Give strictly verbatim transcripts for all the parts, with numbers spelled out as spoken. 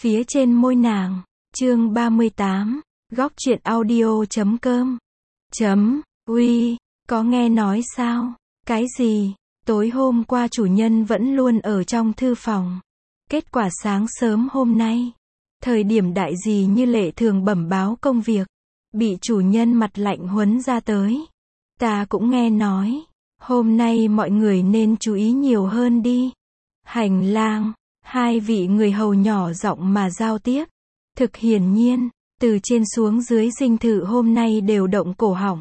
phía trên môi nàng. Chương ba mươi tám, góc truyện audio chấm com. Chấm, uy, có nghe nói sao? Cái gì? Tối hôm qua chủ nhân vẫn luôn ở trong thư phòng. Kết quả sáng sớm hôm nay, thời điểm đại dì như lệ thường bẩm báo công việc, bị chủ nhân mặt lạnh huấn ra tới. Ta cũng nghe nói, hôm nay mọi người nên chú ý nhiều hơn đi. Hành lang, hai vị người hầu nhỏ giọng mà giao tiếp. Thực hiển nhiên, từ trên xuống dưới dinh thự hôm nay đều động cổ họng.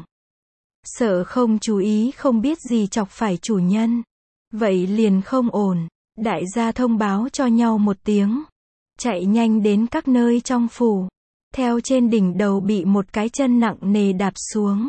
Sợ không chú ý không biết gì chọc phải chủ nhân. Vậy liền không ổn, đại gia thông báo cho nhau một tiếng. Chạy nhanh đến các nơi trong phủ. Theo trên đỉnh đầu bị một cái chân nặng nề đạp xuống.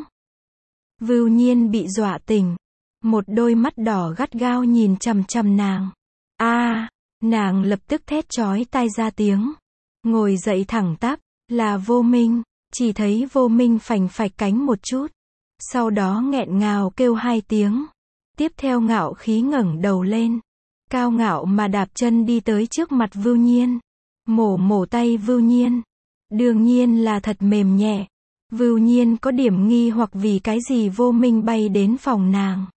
Vưu Nhiên bị dọa tỉnh. Một đôi mắt đỏ gắt gao nhìn chằm chằm nàng. A, nàng lập tức thét chói tai ra tiếng. Ngồi dậy thẳng tắp, là Vô Minh, chỉ thấy Vô Minh phành phạch cánh một chút. Sau đó nghẹn ngào kêu hai tiếng. Tiếp theo ngạo khí ngẩng đầu lên. Cao ngạo mà đạp chân đi tới trước mặt Vưu Nhiên. Mổ mổ tay Vưu Nhiên. Đương nhiên là thật mềm nhẹ. Vưu Nhiên có điểm nghi hoặc vì cái gì Vô Minh bay đến phòng nàng.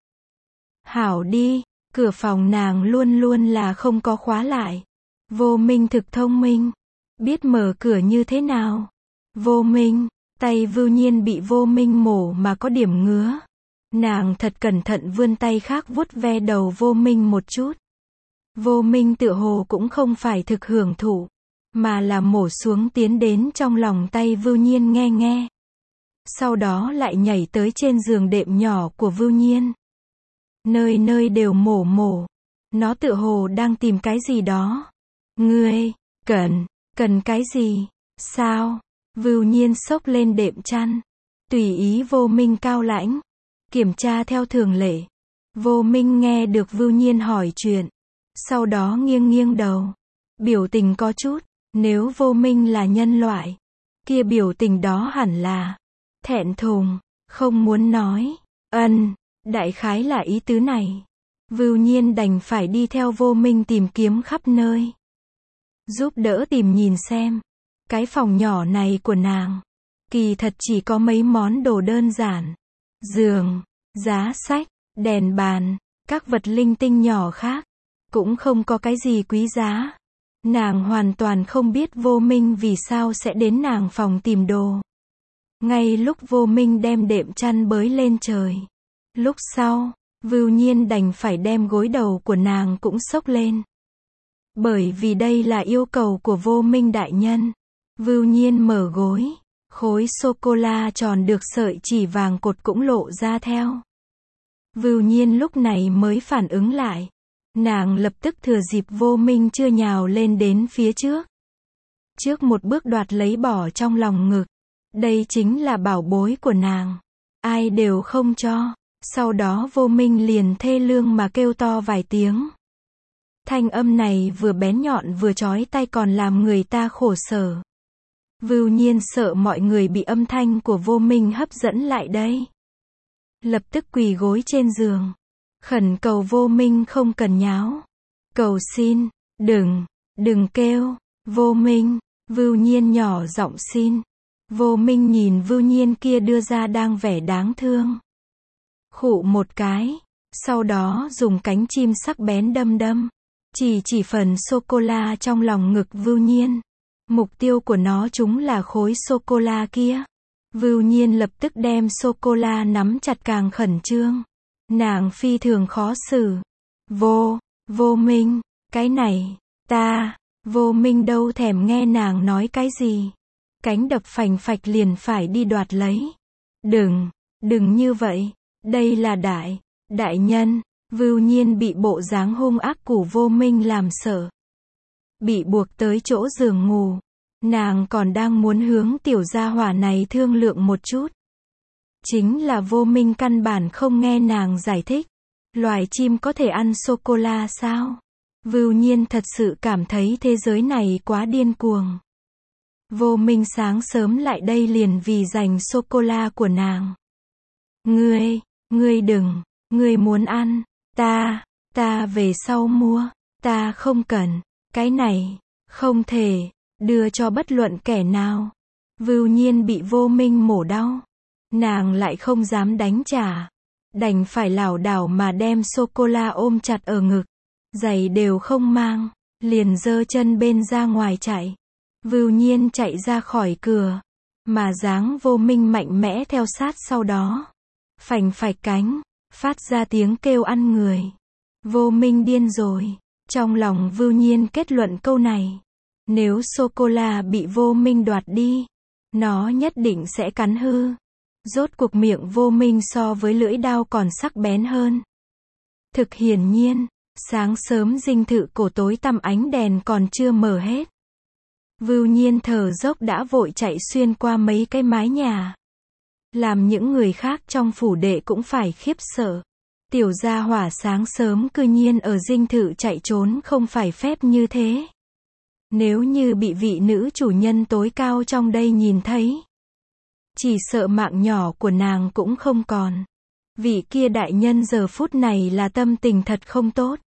Hảo đi, cửa phòng nàng luôn luôn là không có khóa lại. Vô Minh thực thông minh. Biết mở cửa như thế nào. Vô Minh, tay Vưu Nhiên bị Vô Minh mổ mà có điểm ngứa. Nàng thật cẩn thận vươn tay khác vuốt ve đầu Vô Minh một chút. Vô Minh tựa hồ cũng không phải thực hưởng thụ, mà là mổ xuống tiến đến trong lòng tay Vưu Nhiên nghe nghe. Sau đó lại nhảy tới trên giường đệm nhỏ của Vưu Nhiên. Nơi nơi đều mổ mổ. Nó tựa hồ đang tìm cái gì đó. Ngươi, cần, cần cái gì? Sao? Vưu Nhiên xốc lên đệm chăn. Tùy ý Vô Minh cao lãnh. Kiểm tra theo thường lệ. Vô Minh nghe được Vưu Nhiên hỏi chuyện. Sau đó nghiêng nghiêng đầu. Biểu tình có chút. Nếu Vô Minh là nhân loại, kia biểu tình đó hẳn là thẹn thùng, không muốn nói. Ân, đại khái là ý tứ này. Vưu Nhiên đành phải đi theo Vô Minh tìm kiếm khắp nơi. Giúp đỡ tìm nhìn xem. Cái phòng nhỏ này của nàng, kỳ thật chỉ có mấy món đồ đơn giản. Giường, giá sách, đèn bàn, các vật linh tinh nhỏ khác. Cũng không có cái gì quý giá. Nàng hoàn toàn không biết Vô Minh vì sao sẽ đến nàng phòng tìm đồ. Ngay lúc Vô Minh đem đệm chăn bới lên trời. Lúc sau, Vưu Nhiên đành phải đem gối đầu của nàng cũng xốc lên. Bởi vì đây là yêu cầu của Vô Minh đại nhân. Vưu Nhiên mở gối. Khối sô-cô-la tròn được sợi chỉ vàng cột cũng lộ ra theo. Vưu Nhiên lúc này mới phản ứng lại. Nàng lập tức thừa dịp Vô Minh chưa nhào lên đến phía trước. Trước một bước đoạt lấy bỏ trong lòng ngực. Đây chính là bảo bối của nàng. Ai đều không cho. Sau đó Vô Minh liền thê lương mà kêu to vài tiếng. Thanh âm này vừa bén nhọn vừa chói tai còn làm người ta khổ sở. Vưu Nhiên sợ mọi người bị âm thanh của Vô Minh hấp dẫn lại đây. Lập tức quỳ gối trên giường. Khẩn cầu Vô Minh không cần nháo. Cầu xin, đừng, đừng kêu. Vô Minh, Vưu Nhiên nhỏ giọng xin. Vô Minh nhìn Vưu Nhiên kia đưa ra đang vẻ đáng thương. Khụ một cái. Sau đó dùng cánh chim sắc bén đâm đâm. Chỉ chỉ phần sô-cô-la trong lòng ngực Vưu Nhiên. Mục tiêu của nó chúng là khối sô-cô-la kia. Vưu Nhiên lập tức đem sô-cô-la nắm chặt càng khẩn trương. Nàng phi thường khó xử. Vô, Vô Minh, cái này, ta, Vô Minh đâu thèm nghe nàng nói cái gì. Cánh đập phành phạch liền phải đi đoạt lấy. Đừng, đừng như vậy, đây là đại, đại nhân. Vưu Nhiên bị bộ dáng hung ác của Vô Minh làm sợ. Bị buộc tới chỗ giường ngủ. Nàng còn đang muốn hướng tiểu gia hỏa này thương lượng một chút. Chính là Vô Minh căn bản không nghe nàng giải thích. Loài chim có thể ăn sô-cô-la sao? Vưu Nhiên thật sự cảm thấy thế giới này quá điên cuồng. Vô Minh sáng sớm lại đây liền vì giành sô-cô-la của nàng. Ngươi, ngươi đừng, ngươi muốn ăn, ta, ta về sau mua, ta không cần, cái này, không thể. đưa cho bất luận kẻ nào. Vưu Nhiên bị Vô Minh mổ đau, nàng lại không dám đánh trả, đành phải lảo đảo mà đem sô-cô-la ôm chặt ở ngực, giày đều không mang, liền giơ chân bên ra ngoài chạy. Vưu Nhiên chạy ra khỏi cửa, mà dáng Vô Minh mạnh mẽ theo sát sau đó, phành phạch cánh, phát ra tiếng kêu ăn người. Vô Minh điên rồi. Trong lòng Vưu Nhiên kết luận câu này, nếu sô-cô-la bị Vô Minh đoạt đi, nó nhất định sẽ cắn hư. Rốt cuộc miệng Vô Minh so với lưỡi dao còn sắc bén hơn. Thực hiển nhiên, sáng sớm dinh thự cổ tối tăm, ánh đèn còn chưa mở hết. Vưu Nhiên thở dốc đã vội chạy xuyên qua mấy cái mái nhà, làm những người khác trong phủ đệ cũng phải khiếp sợ. Tiểu gia hỏa sáng sớm cư nhiên ở dinh thự chạy trốn không phải phép như thế. Nếu như bị vị nữ chủ nhân tối cao trong đây nhìn thấy, chỉ sợ mạng nhỏ của nàng cũng không còn. Vị kia đại nhân giờ phút này là tâm tình thật không tốt.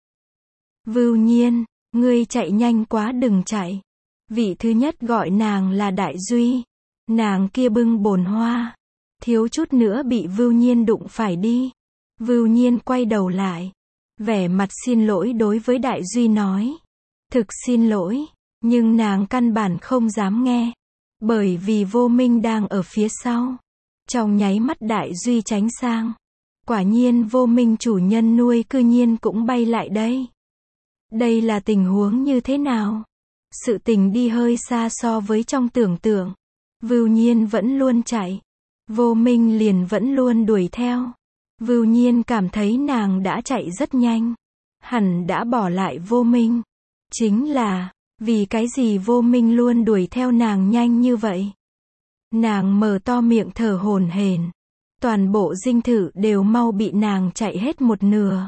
Vưu Nhiên, ngươi chạy nhanh quá, đừng chạy. Vị thứ nhất gọi nàng là Đại Duy. Nàng kia bưng bồn hoa, thiếu chút nữa bị Vưu Nhiên đụng phải đi. Vưu Nhiên quay đầu lại, vẻ mặt xin lỗi đối với Đại Duy nói. Thực xin lỗi, nhưng nàng căn bản không dám nghe, bởi vì Vô Minh đang ở phía sau. Trong nháy mắt Đại Duy tránh sang. Quả nhiên Vô Minh chủ nhân nuôi cư nhiên cũng bay lại đây. Đây là tình huống như thế nào? Sự tình đi hơi xa so với trong tưởng tượng. Vưu Nhiên vẫn luôn chạy, Vô Minh liền vẫn luôn đuổi theo. Vưu Nhiên cảm thấy nàng đã chạy rất nhanh, hẳn đã bỏ lại Vô Minh. Chính là, vì cái gì Vô Minh luôn đuổi theo nàng nhanh như vậy? Nàng mở to miệng thở hổn hển, toàn bộ dinh thự đều mau bị nàng chạy hết một nửa.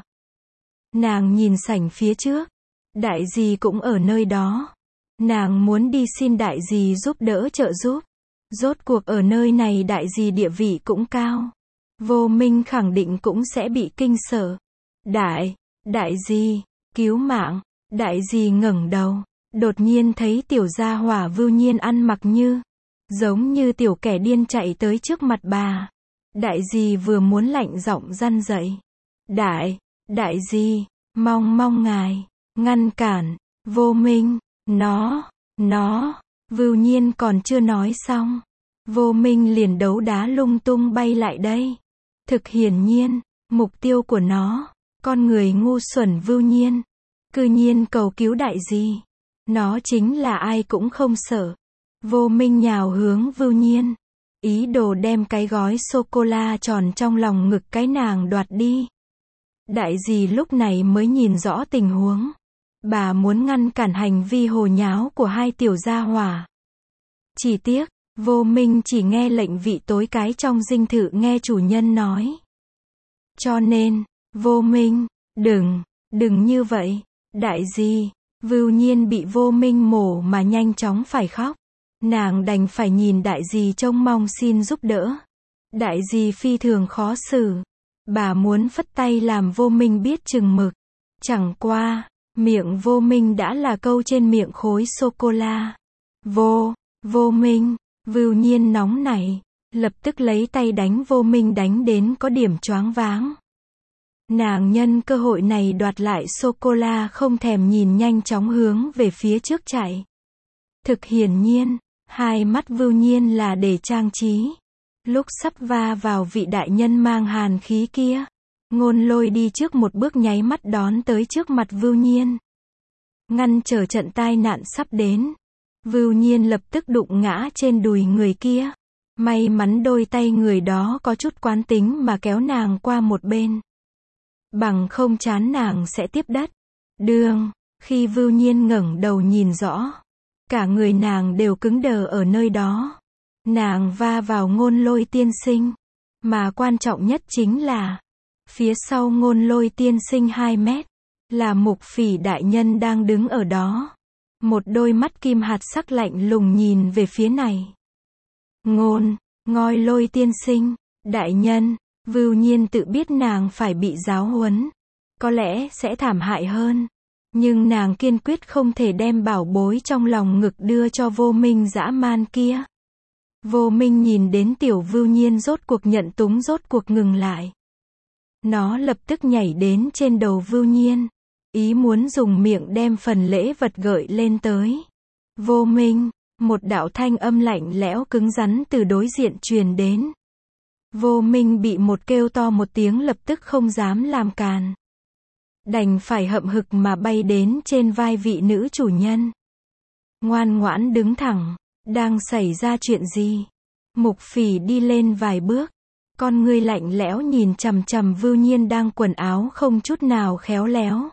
Nàng nhìn sảnh phía trước, Đại Dì cũng ở nơi đó. Nàng muốn đi xin Đại Dì giúp đỡ trợ giúp. Rốt cuộc ở nơi này Đại Dì địa vị cũng cao. Vô Minh khẳng định cũng sẽ bị kinh sợ. Đại, Đại Dì, cứu mạng. Đại Dì ngẩng đầu, đột nhiên thấy tiểu gia hỏa Vưu Nhiên ăn mặc như, giống như tiểu kẻ điên chạy tới trước mặt bà. Đại Dì vừa muốn lạnh giọng răn dậy. Đại, Đại Dì, mong mong ngài, ngăn cản, Vô Minh, nó, nó, Vưu Nhiên còn chưa nói xong. Vô Minh liền đấu đá lung tung bay lại đây. Thực hiển nhiên, mục tiêu của nó, con người ngu xuẩn Vưu Nhiên, cư nhiên cầu cứu Đại Dì. Nó chính là ai cũng không sợ. Vô Minh nhào hướng Vưu Nhiên, ý đồ đem cái gói sô-cô-la tròn trong lòng ngực cái nàng đoạt đi. Đại Dì lúc này mới nhìn rõ tình huống. Bà muốn ngăn cản hành vi hồ nháo của hai tiểu gia hỏa. Chỉ tiếc, Vô Minh chỉ nghe lệnh vị tối cái trong dinh thự nghe chủ nhân nói. Cho nên, Vô Minh, đừng, đừng như vậy. Đại Dì, Vưu Nhiên bị Vô Minh mổ mà nhanh chóng phải khóc. Nàng đành phải nhìn Đại Dì trông mong xin giúp đỡ. Đại Dì phi thường khó xử. Bà muốn phất tay làm Vô Minh biết chừng mực. Chẳng qua, miệng Vô Minh đã là câu trên miệng khối sô-cô-la. Vô, Vô Minh, Vưu Nhiên nóng nảy, lập tức lấy tay đánh Vô Minh đánh đến có điểm choáng váng. Nàng nhân cơ hội này đoạt lại sô-cô-la không thèm nhìn nhanh chóng hướng về phía trước chạy. Thực hiển nhiên, hai mắt Vưu Nhiên là để trang trí. Lúc sắp va vào vị đại nhân mang hàn khí kia, Ngôn Lôi đi trước một bước nháy mắt đón tới trước mặt Vưu Nhiên, ngăn trở trận tai nạn sắp đến. Vưu Nhiên lập tức đụng ngã trên đùi người kia. May mắn đôi tay người đó có chút quán tính mà kéo nàng qua một bên. Bằng không chán nàng sẽ tiếp đất. Đương, khi Vưu Nhiên ngẩng đầu nhìn rõ, cả người nàng đều cứng đờ ở nơi đó. Nàng va vào Ngôn Lôi tiên sinh. Mà quan trọng nhất chính là, phía sau Ngôn Lôi tiên sinh hai mét, là Mục Phỉ đại nhân đang đứng ở đó. Một đôi mắt kim hạt sắc lạnh lùng nhìn về phía này. Ngôn, Ngôi Lôi tiên sinh, đại nhân, Vưu Nhiên tự biết nàng phải bị giáo huấn. Có lẽ sẽ thảm hại hơn. Nhưng nàng kiên quyết không thể đem bảo bối trong lòng ngực đưa cho Vô Minh dã man kia. Vô Minh nhìn đến Tiểu Vưu Nhiên rốt cuộc nhận túng, rốt cuộc ngừng lại. Nó lập tức nhảy đến trên đầu Vưu Nhiên, ý muốn dùng miệng đem phần lễ vật gợi lên tới. Vô Minh, một đạo thanh âm lạnh lẽo cứng rắn từ đối diện truyền đến. Vô Minh bị một kêu to một tiếng lập tức không dám làm càn. Đành phải hậm hực mà bay đến trên vai vị nữ chủ nhân. Ngoan ngoãn đứng thẳng, đang xảy ra chuyện gì? Mục Phỉ đi lên vài bước, con ngươi lạnh lẽo nhìn chằm chằm Vưu Nhiên đang quần áo không chút nào khéo léo.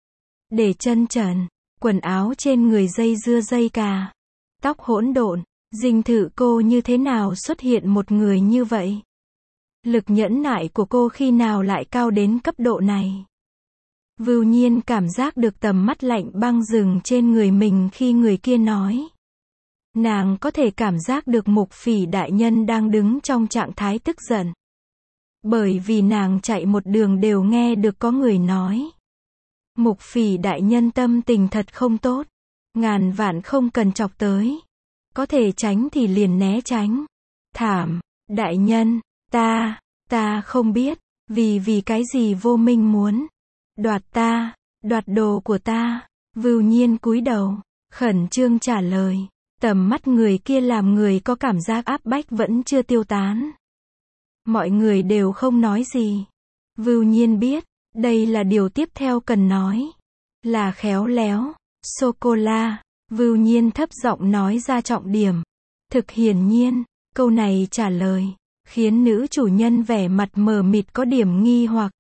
Để chân trần, quần áo trên người dây dưa dây cà, tóc hỗn độn, Dinh Thự cô như thế nào xuất hiện một người như vậy? Lực nhẫn nại của cô khi nào lại cao đến cấp độ này? Vưu Nhiên cảm giác được tầm mắt lạnh băng dừng trên người mình khi người kia nói. Nàng có thể cảm giác được Mục Phỉ đại nhân đang đứng trong trạng thái tức giận. Bởi vì nàng chạy một đường đều nghe được có người nói. Mục Phỉ đại nhân tâm tình thật không tốt. Ngàn vạn không cần chọc tới. Có thể tránh thì liền né tránh. Thảm, đại nhân, ta, ta không biết, vì vì cái gì Vô Minh muốn đoạt ta, đoạt đồ của ta. Vưu Nhiên cúi đầu, khẩn trương trả lời. Tầm mắt người kia làm người có cảm giác áp bách vẫn chưa tiêu tán. Mọi người đều không nói gì. Vưu Nhiên biết, đây là điều tiếp theo cần nói. Là khéo léo, sô-cô-la. Vưu Nhiên thấp giọng nói ra trọng điểm. Thực hiển nhiên, câu này trả lời, khiến nữ chủ nhân vẻ mặt mờ mịt có điểm nghi hoặc.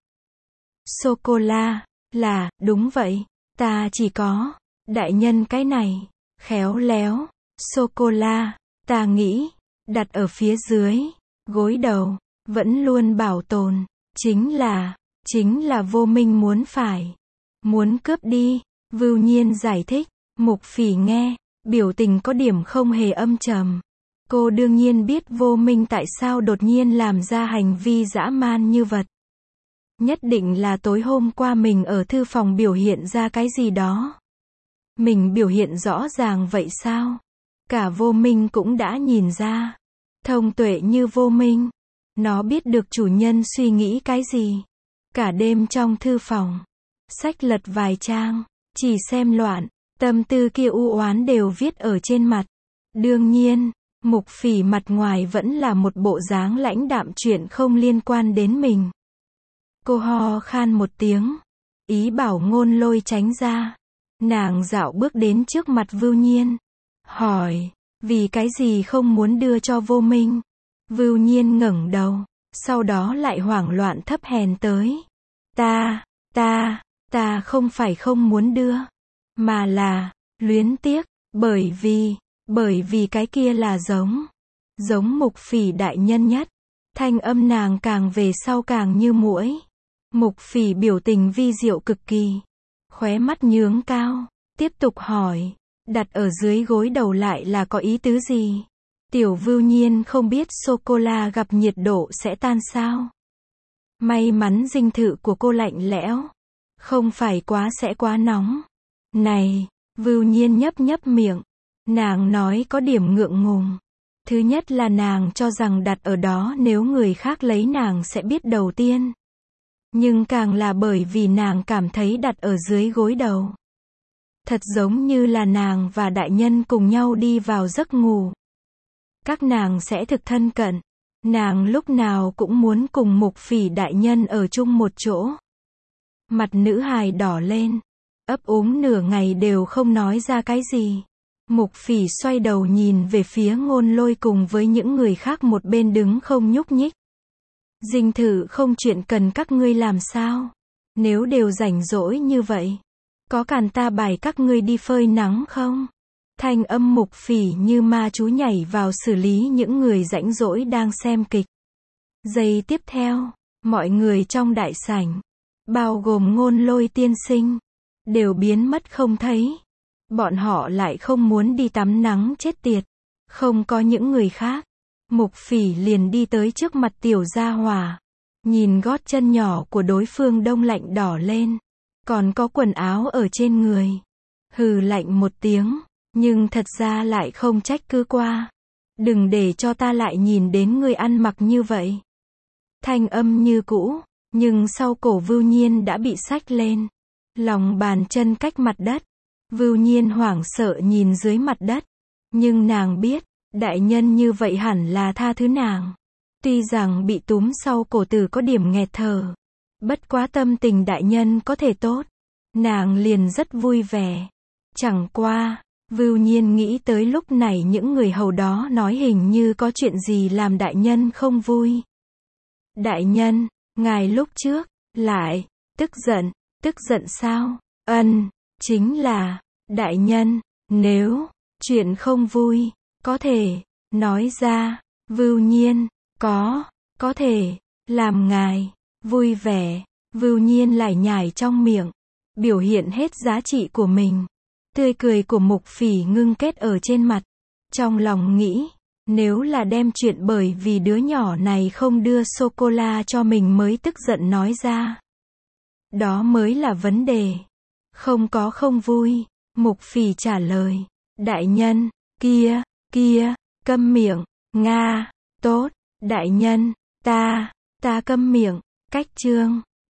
Sô-cô-la, là, đúng vậy, ta chỉ có, đại nhân cái này, khéo léo, sô-cô-la, ta nghĩ, đặt ở phía dưới, gối đầu, vẫn luôn bảo tồn, chính là, chính là Vô Minh muốn phải, muốn cướp đi. Vưu Nhiên giải thích, Mục Phỉ nghe, biểu tình có điểm không hề âm trầm. Cô đương nhiên biết Vô Minh tại sao đột nhiên làm ra hành vi dã man như vậy. Nhất định là tối hôm qua mình ở thư phòng biểu hiện ra cái gì đó. Mình biểu hiện rõ ràng vậy sao? Cả Vô Minh cũng đã nhìn ra. Thông tuệ như Vô Minh, nó biết được chủ nhân suy nghĩ cái gì. Cả đêm trong thư phòng, sách lật vài trang, chỉ xem loạn, tâm tư kia u oán đều viết ở trên mặt. Đương nhiên, Mục Phỉ mặt ngoài vẫn là một bộ dáng lãnh đạm, chuyện không liên quan đến mình. Cô ho khan một tiếng, ý bảo Ngôn Lôi tránh ra. Nàng dạo bước đến trước mặt Vưu Nhiên, hỏi, vì cái gì không muốn đưa cho Vô Minh? Vưu Nhiên ngẩng đầu, sau đó lại hoảng loạn thấp hèn tới. Ta, ta, ta không phải không muốn đưa, mà là, luyến tiếc, bởi vì, bởi vì cái kia là giống, giống Mục Phỉ đại nhân nhất. Thanh âm nàng càng về sau càng như muỗi. Mục Phỉ biểu tình vi diệu cực kỳ, khóe mắt nhướng cao, tiếp tục hỏi, đặt ở dưới gối đầu lại là có ý tứ gì? Tiểu Vưu Nhiên không biết sô-cô-la gặp nhiệt độ sẽ tan sao? May mắn dinh thự của cô lạnh lẽo, không phải quá sẽ quá nóng. Này, Vưu Nhiên nhấp nhấp miệng, nàng nói có điểm ngượng ngùng. Thứ nhất là nàng cho rằng đặt ở đó nếu người khác lấy nàng sẽ biết đầu tiên. Nhưng càng là bởi vì nàng cảm thấy đặt ở dưới gối đầu, thật giống như là nàng và đại nhân cùng nhau đi vào giấc ngủ. Các nàng sẽ thực thân cận. Nàng lúc nào cũng muốn cùng Mục Phỉ đại nhân ở chung một chỗ. Mặt nữ hài đỏ lên, ấp úng nửa ngày đều không nói ra cái gì. Mục Phỉ xoay đầu nhìn về phía Ngôn Lôi cùng với những người khác một bên đứng không nhúc nhích. Dinh thự không chuyện cần các ngươi làm sao? Nếu đều rảnh rỗi như vậy, có cần ta bài các ngươi đi phơi nắng không? Thanh âm Mục Phỉ như ma chú nhảy vào xử lý những người rảnh rỗi đang xem kịch. Giây tiếp theo, mọi người trong đại sảnh, bao gồm Ngôn Lôi tiên sinh, đều biến mất không thấy. Bọn họ lại không muốn đi tắm nắng chết tiệt. Không có những người khác. Mục Phỉ liền đi tới trước mặt tiểu gia hỏa. Nhìn gót chân nhỏ của đối phương đông lạnh đỏ lên. còn có quần áo ở trên người. Hừ lạnh một tiếng, nhưng thật ra lại không trách cứ qua. Đừng để cho ta lại nhìn đến ngươi ăn mặc như vậy. Thanh âm như cũ, nhưng sau cổ Vưu Nhiên đã bị xách lên. Lòng bàn chân cách mặt đất. Vưu Nhiên hoảng sợ nhìn dưới mặt đất. Nhưng nàng biết, đại nhân như vậy hẳn là tha thứ nàng. Tuy rằng bị túm sau cổ tử có điểm nghẹt thở. Bất quá tâm tình đại nhân có thể tốt. Nàng liền rất vui vẻ. Chẳng qua, Vưu Nhiên nghĩ tới lúc này những người hầu đó nói hình như có chuyện gì làm đại nhân không vui. Đại nhân, ngài lúc trước, lại, tức giận, tức giận sao? Ân, chính là, đại nhân, nếu, chuyện không vui, có thể, nói ra, Vưu Nhiên, có, có thể, làm ngài, vui vẻ, Vưu Nhiên lải nhải trong miệng, biểu hiện hết giá trị của mình. Tươi cười của Mục Phỉ ngưng kết ở trên mặt. Trong lòng nghĩ, nếu là đem chuyện bởi vì đứa nhỏ này không đưa sô-cô-la cho mình mới tức giận nói ra. Đó mới là vấn đề. Không có không vui, Mục Phỉ trả lời. Đại nhân, kia, kia, câm miệng, Nga, tốt, đại nhân, ta, ta câm miệng, cách chương.